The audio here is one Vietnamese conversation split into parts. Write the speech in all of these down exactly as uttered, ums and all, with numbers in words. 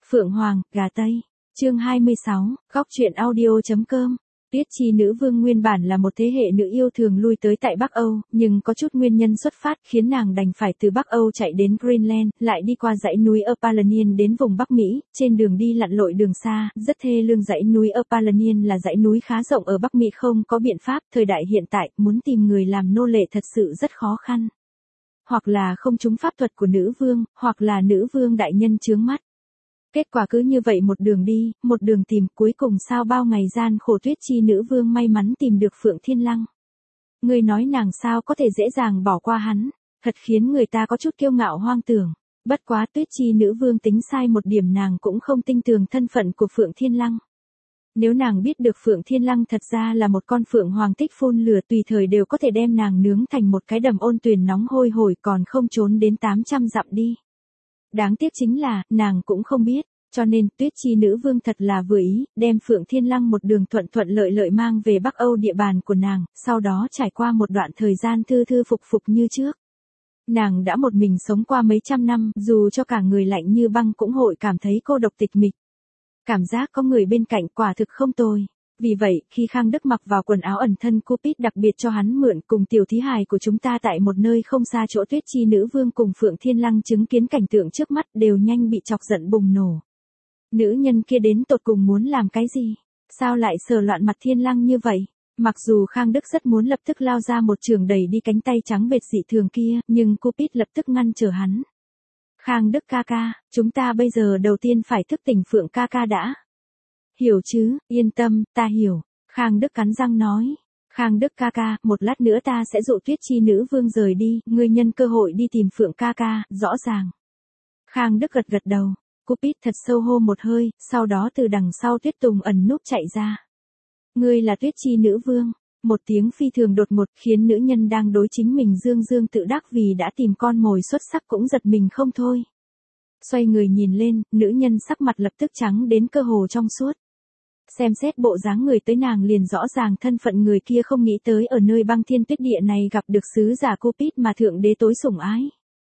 Phượng Hoàng, Gà Tây. Chương hai mươi sáu, góc truyện audio.com. Tuyết Chi nữ vương nguyên bản là một thế hệ nữ yêu thường lui tới tại Bắc Âu, nhưng có chút nguyên nhân xuất phát khiến nàng đành phải từ Bắc Âu chạy đến Greenland, lại đi qua dãy núi Apalanian đến vùng Bắc Mỹ, trên đường đi lặn lội đường xa, rất thê lương. Dãy núi Apalanian là dãy núi khá rộng ở Bắc Mỹ, không có biện pháp, thời đại hiện tại, muốn tìm người làm nô lệ thật sự rất khó khăn. Hoặc là không trúng pháp thuật của nữ vương, hoặc là nữ vương đại nhân chướng mắt. Kết quả cứ như vậy một đường đi, một đường tìm, cuối cùng sau bao ngày gian khổ Tuyết Chi nữ vương may mắn tìm được Phượng Thiên Lăng. Người nói nàng sao có thể dễ dàng bỏ qua hắn, thật khiến người ta có chút kiêu ngạo hoang tưởng. Bất quá Tuyết Chi nữ vương tính sai một điểm, nàng cũng không tin tưởng thân phận của Phượng Thiên Lăng. Nếu nàng biết được Phượng Thiên Lăng thật ra là một con phượng hoàng thích phun lửa, tùy thời đều có thể đem nàng nướng thành một cái đầm ôn tuyền nóng hôi hổi, còn không trốn đến tám trăm dặm đi. Đáng tiếc chính là, nàng cũng không biết, cho nên Tuyết Chi nữ vương thật là vừa ý, đem Phượng Thiên Lăng một đường thuận thuận lợi lợi mang về Bắc Âu địa bàn của nàng, sau đó trải qua một đoạn thời gian thư thư phục phục như trước. Nàng đã một mình sống qua mấy trăm năm, dù cho cả người lạnh như băng cũng hội cảm thấy cô độc tịch mịch. Cảm giác có người bên cạnh quả thực không tồi. Vì vậy, khi Khang Đức mặc vào quần áo ẩn thân Cupid đặc biệt cho hắn mượn, cùng tiểu thí hài của chúng ta tại một nơi không xa chỗ Tuyết Chi nữ vương cùng Phượng Thiên Lăng chứng kiến cảnh tượng trước mắt đều nhanh bị chọc giận bùng nổ. Nữ nhân kia đến tột cùng muốn làm cái gì? Sao lại sờ loạn mặt Thiên Lăng như vậy? Mặc dù Khang Đức rất muốn lập tức lao ra một trường đẩy đi cánh tay trắng bệt dị thường kia, nhưng Cupid lập tức ngăn trở hắn. Khang Đức ca ca, chúng ta bây giờ đầu tiên phải thức tỉnh Phượng ca ca đã. Hiểu chứ, yên tâm, ta hiểu. Khang Đức cắn răng nói. Khang Đức ca ca, một lát nữa ta sẽ dụ Tuyết Chi nữ vương rời đi, ngươi nhân cơ hội đi tìm Phượng ca ca, rõ ràng. Khang Đức gật gật đầu. Cupid thật sâu hô một hơi, sau đó từ đằng sau Tuyết Tùng ẩn núp chạy ra. Ngươi là Tuyết Chi nữ vương. Một tiếng phi thường đột ngột khiến nữ nhân đang đối chính mình dương dương tự đắc vì đã tìm con mồi xuất sắc cũng giật mình không thôi. Xoay người nhìn lên, nữ nhân sắc mặt lập tức trắng đến cơ hồ trong suốt. Xem xét bộ dáng người tới, nàng liền rõ ràng thân phận người kia, không nghĩ tới ở nơi băng thiên tuyết địa này gặp được sứ giả Cupid mà thượng đế tối sủng ái.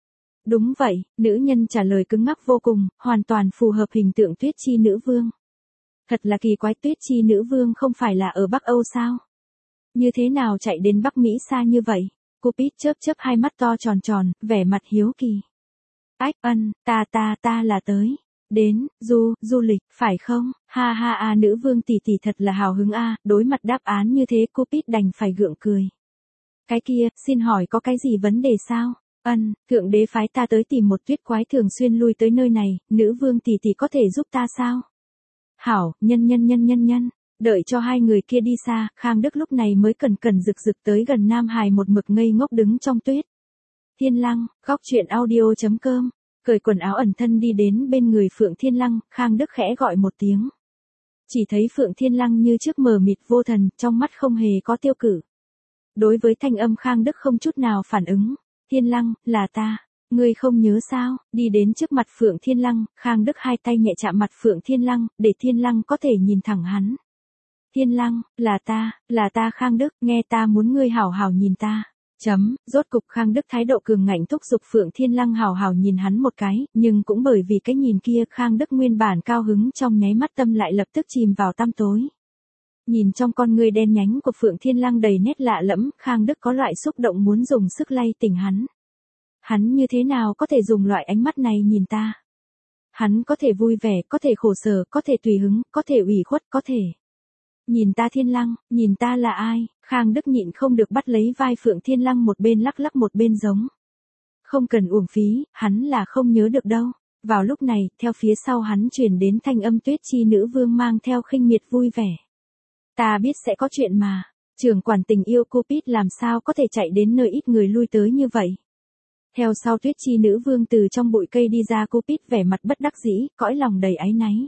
Đúng vậy, nữ nhân trả lời cứng ngắc vô cùng, hoàn toàn phù hợp hình tượng Tuyết Chi nữ vương. Thật là kỳ quái, Tuyết Chi nữ vương không phải là ở Bắc Âu sao? Như thế nào chạy đến Bắc Mỹ xa như vậy? Cupid chớp chớp hai mắt to tròn tròn, vẻ mặt hiếu kỳ. Ách ân, ta ta ta là tới. Đến, du, du lịch, phải không? Ha ha a nữ vương tỷ tỷ thật là hào hứng a, đối mặt đáp án như thế Cupid đành phải gượng cười. Cái kia, xin hỏi có cái gì vấn đề sao? Ân, thượng đế phái ta tới tìm một tuyết quái thường xuyên lui tới nơi này, nữ vương tỷ tỷ có thể giúp ta sao? Hảo, nhân nhân nhân nhân nhân. Đợi cho hai người kia đi xa, Khang Đức lúc này mới cẩn cẩn rực rực tới gần Nam Hải, một mực ngây ngốc đứng trong tuyết. Thiên Lăng, góc truyện audio.com. Cởi quần áo ẩn thân đi đến bên người Phượng Thiên Lăng, Khang Đức khẽ gọi một tiếng. Chỉ thấy Phượng Thiên Lăng như trước mờ mịt vô thần, trong mắt không hề có tiêu cự. Đối với thanh âm Khang Đức không chút nào phản ứng. Thiên Lăng, là ta. Ngươi không nhớ sao? Đi đến trước mặt Phượng Thiên Lăng, Khang Đức hai tay nhẹ chạm mặt Phượng Thiên Lăng, để Thiên Lăng có thể nhìn thẳng hắn. Thiên Lăng, là ta, là ta Khang Đức, nghe ta muốn ngươi hảo hảo nhìn ta. Chấm, rốt cục Khang Đức thái độ cường ngạnh thúc giục Phượng Thiên Lăng hảo hảo nhìn hắn một cái, nhưng cũng bởi vì cái nhìn kia Khang Đức nguyên bản cao hứng trong nháy mắt tâm lại lập tức chìm vào tăm tối. Nhìn trong con ngươi đen nhánh của Phượng Thiên Lăng đầy nét lạ lẫm, Khang Đức có loại xúc động muốn dùng sức lay tỉnh hắn. Hắn như thế nào có thể dùng loại ánh mắt này nhìn ta? Hắn có thể vui vẻ, có thể khổ sở, có thể tùy hứng, có thể ủy khuất, có thể... Nhìn ta Thiên Lăng, nhìn ta là ai? Khang Đức nhịn không được bắt lấy vai Phượng Thiên Lăng, một bên lắc lắc một bên giống. Không cần uổng phí, hắn là không nhớ được đâu. Vào lúc này, theo phía sau hắn truyền đến thanh âm Tuyết Chi nữ vương mang theo khinh miệt vui vẻ. Ta biết sẽ có chuyện mà. Trưởng quản tình yêu Cupid làm sao có thể chạy đến nơi ít người lui tới như vậy. Theo sau Tuyết Chi nữ vương từ trong bụi cây đi ra, Cupid vẻ mặt bất đắc dĩ, cõi lòng đầy áy náy.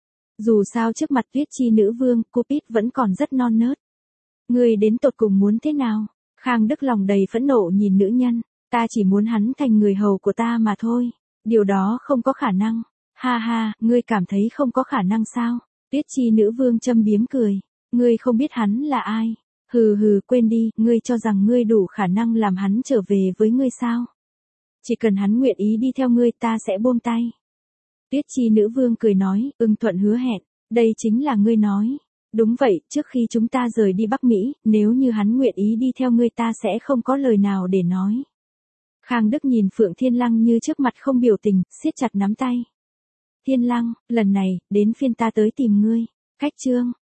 Dù sao trước mặt Tuyết Chi nữ vương, Cupid vẫn còn rất non nớt. Ngươi đến tột cùng muốn thế nào? Khang Đức lòng đầy phẫn nộ nhìn nữ nhân. Ta chỉ muốn hắn thành người hầu của ta mà thôi. Điều đó không có khả năng. Ha ha, ngươi cảm thấy không có khả năng sao? Tuyết Chi nữ vương châm biếm cười. Ngươi không biết hắn là ai? Hừ hừ, quên đi, ngươi cho rằng ngươi đủ khả năng làm hắn trở về với ngươi sao? Chỉ cần hắn nguyện ý đi theo ngươi, ta sẽ buông tay. Tiết Chi nữ vương cười nói, ưng thuận hứa hẹn, đây chính là ngươi nói. Đúng vậy, trước khi chúng ta rời đi Bắc Mỹ, nếu như hắn nguyện ý đi theo ngươi ta sẽ không có lời nào để nói. Khang Đức nhìn Phượng Thiên Lăng như trước mặt không biểu tình, siết chặt nắm tay. Thiên Lăng, lần này, đến phiên ta tới tìm ngươi. Cách chương.